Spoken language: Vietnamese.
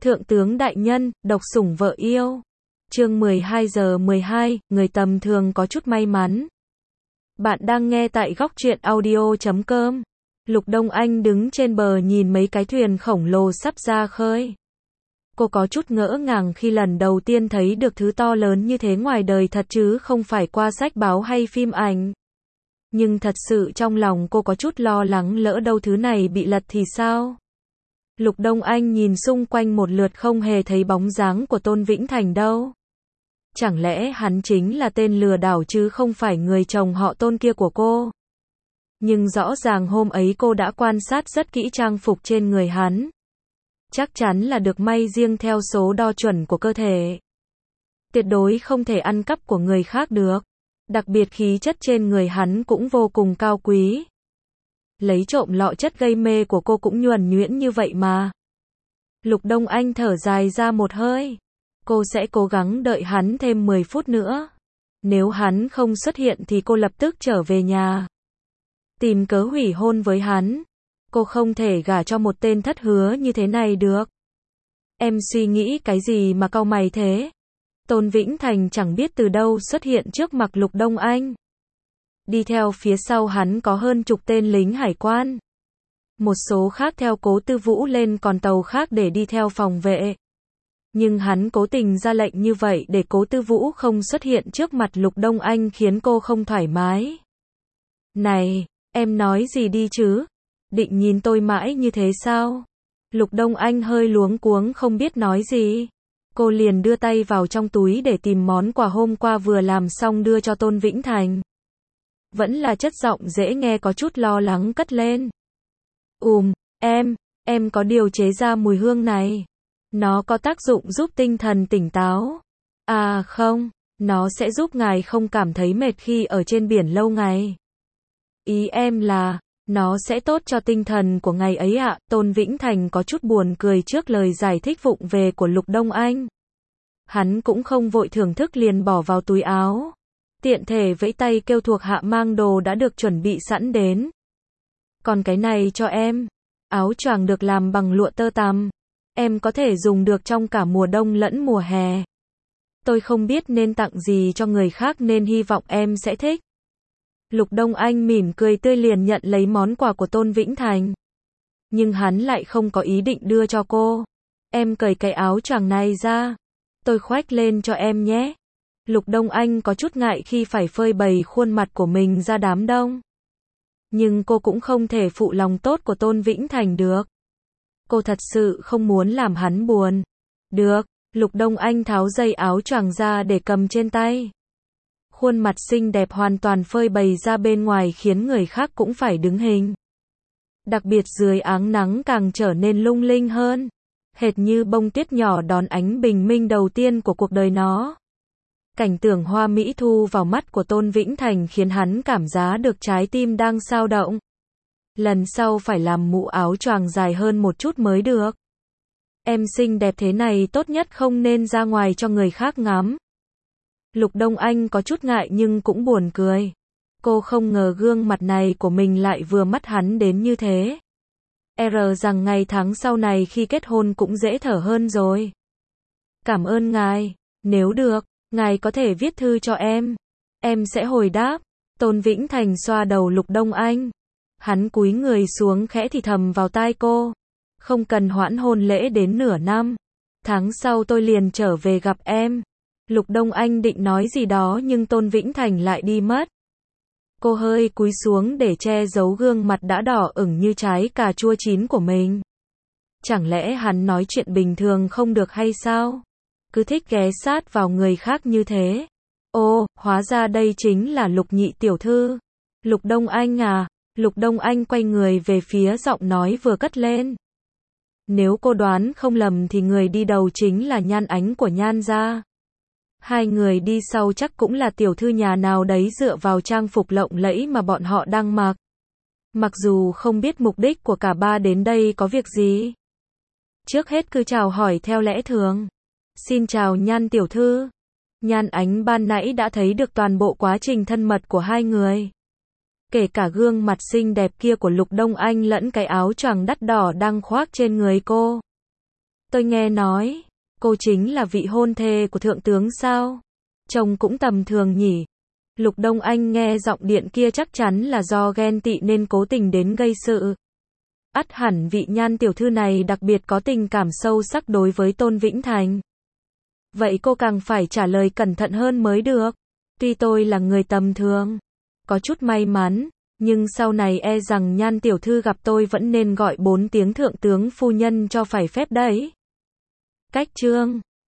Thượng tướng đại nhân, độc sủng vợ yêu. Chương 12:12, người tầm thường có chút may mắn. Bạn đang nghe tại góc truyện audio.com. Lục Đông Anh đứng trên bờ nhìn mấy cái thuyền khổng lồ sắp ra khơi. Cô có chút ngỡ ngàng khi lần đầu tiên thấy được thứ to lớn như thế ngoài đời thật chứ không phải qua sách báo hay phim ảnh. Nhưng thật sự trong lòng cô có chút lo lắng lỡ đâu thứ này bị lật thì sao? Lục Đông Anh nhìn xung quanh một lượt không hề thấy bóng dáng của Tôn Vĩnh Thành đâu. Chẳng lẽ hắn chính là tên lừa đảo chứ không phải người chồng họ Tôn kia của cô? Nhưng rõ ràng hôm ấy cô đã quan sát rất kỹ trang phục trên người hắn. Chắc chắn là được may riêng theo số đo chuẩn của cơ thể. Tuyệt đối không thể ăn cắp của người khác được. Đặc biệt khí chất trên người hắn cũng vô cùng cao quý. Lấy trộm lọ chất gây mê của cô cũng nhuần nhuyễn như vậy mà. Lục Đông Anh thở dài ra một hơi. Cô sẽ cố gắng đợi hắn thêm 10 phút nữa. Nếu hắn không xuất hiện thì cô lập tức trở về nhà. Tìm cớ hủy hôn với hắn. Cô không thể gả cho một tên thất hứa như thế này được. Em suy nghĩ cái gì mà cau mày thế? Tôn Vĩnh Thành chẳng biết từ đâu xuất hiện trước mặt Lục Đông Anh. Đi theo phía sau hắn có hơn chục tên lính hải quan. Một số khác theo Cố Tư Vũ lên còn tàu khác để đi theo phòng vệ. Nhưng hắn cố tình ra lệnh như vậy để Cố Tư Vũ không xuất hiện trước mặt Lục Đông Anh khiến cô không thoải mái. Này, em nói gì đi chứ? Định nhìn tôi mãi như thế sao? Lục Đông Anh hơi luống cuống không biết nói gì. Cô liền đưa tay vào trong túi để tìm món quà hôm qua vừa làm xong đưa cho Tôn Vĩnh Thành. Vẫn là chất giọng dễ nghe có chút lo lắng cất lên. Em có điều chế ra mùi hương này. Nó có tác dụng giúp tinh thần tỉnh táo. À không, nó sẽ giúp ngài không cảm thấy mệt khi ở trên biển lâu ngày. Ý em là, nó sẽ tốt cho tinh thần của ngài ấy ạ. Tôn Vĩnh Thành có chút buồn cười trước lời giải thích vụng về của Lục Đông Anh. Hắn cũng không vội thưởng thức liền bỏ vào túi áo. Tiện thể vẫy tay kêu thuộc hạ mang đồ đã được chuẩn bị sẵn đến. Còn cái này cho em. Áo choàng được làm bằng lụa tơ tằm. Em có thể dùng được trong cả mùa đông lẫn mùa hè. Tôi không biết nên tặng gì cho người khác nên hy vọng em sẽ thích. Lục Đông Anh mỉm cười tươi liền nhận lấy món quà của Tôn Vĩnh Thành. Nhưng hắn lại không có ý định đưa cho cô. Em cởi cái áo choàng này ra. Tôi khoác lên cho em nhé. Lục Đông Anh có chút ngại khi phải phơi bày khuôn mặt của mình ra đám đông. Nhưng cô cũng không thể phụ lòng tốt của Tôn Vĩnh Thành được. Cô thật sự không muốn làm hắn buồn. Được, Lục Đông Anh tháo dây áo choàng ra để cầm trên tay. Khuôn mặt xinh đẹp hoàn toàn phơi bày ra bên ngoài khiến người khác cũng phải đứng hình. Đặc biệt dưới áng nắng càng trở nên lung linh hơn. Hệt như bông tuyết nhỏ đón ánh bình minh đầu tiên của cuộc đời nó. Cảnh tượng hoa mỹ thu vào mắt của Tôn Vĩnh Thành khiến hắn cảm giác được trái tim đang xao động. Lần sau phải làm mũ áo choàng dài hơn một chút mới được. Em xinh đẹp thế này tốt nhất không nên ra ngoài cho người khác ngắm. Lục Đông Anh có chút ngại nhưng cũng buồn cười. Cô không ngờ gương mặt này của mình lại vừa mắt hắn đến như thế. Rằng ngày tháng sau này khi kết hôn cũng dễ thở hơn rồi. Cảm ơn ngài. Nếu được, ngài có thể viết thư cho em. Em sẽ hồi đáp. Tôn Vĩnh Thành xoa đầu Lục Đông Anh. Hắn cúi người xuống khẽ thì thầm vào tai cô. Không cần hoãn hôn lễ đến nửa năm. Tháng sau tôi liền trở về gặp em. Lục Đông Anh định nói gì đó nhưng Tôn Vĩnh Thành lại đi mất. Cô hơi cúi xuống để che giấu gương mặt đã đỏ ửng như trái cà chua chín của mình. Chẳng lẽ hắn nói chuyện bình thường không được hay sao? Cứ thích ghé sát vào người khác như thế. Ô, hóa ra đây chính là Lục nhị tiểu thư. Lục Đông Anh à? Lục Đông Anh quay người về phía giọng nói vừa cất lên. Nếu cô đoán không lầm thì người đi đầu chính là Nhan Ánh của Nhan gia. Hai người đi sau chắc cũng là tiểu thư nhà nào đấy dựa vào trang phục lộng lẫy mà bọn họ đang mặc. Mặc dù không biết mục đích của cả ba đến đây có việc gì. Trước hết cứ chào hỏi theo lẽ thường. Xin chào Nhan tiểu thư. Nhan Ánh ban nãy đã thấy được toàn bộ quá trình thân mật của hai người. Kể cả gương mặt xinh đẹp kia của Lục Đông Anh lẫn cái áo choàng đắt đỏ đang khoác trên người cô. Tôi nghe nói, cô chính là vị hôn thê của thượng tướng sao? Trông cũng tầm thường nhỉ. Lục Đông Anh nghe giọng điện kia chắc chắn là do ghen tị nên cố tình đến gây sự. Ắt hẳn vị Nhan tiểu thư này đặc biệt có tình cảm sâu sắc đối với Tôn Vĩnh Thành. Vậy cô càng phải trả lời cẩn thận hơn mới được. Tuy tôi là người tầm thường, có chút may mắn, nhưng sau này e rằng Nhan tiểu thư gặp tôi vẫn nên gọi 4 tiếng thượng tướng phu nhân cho phải phép đấy. Cách chương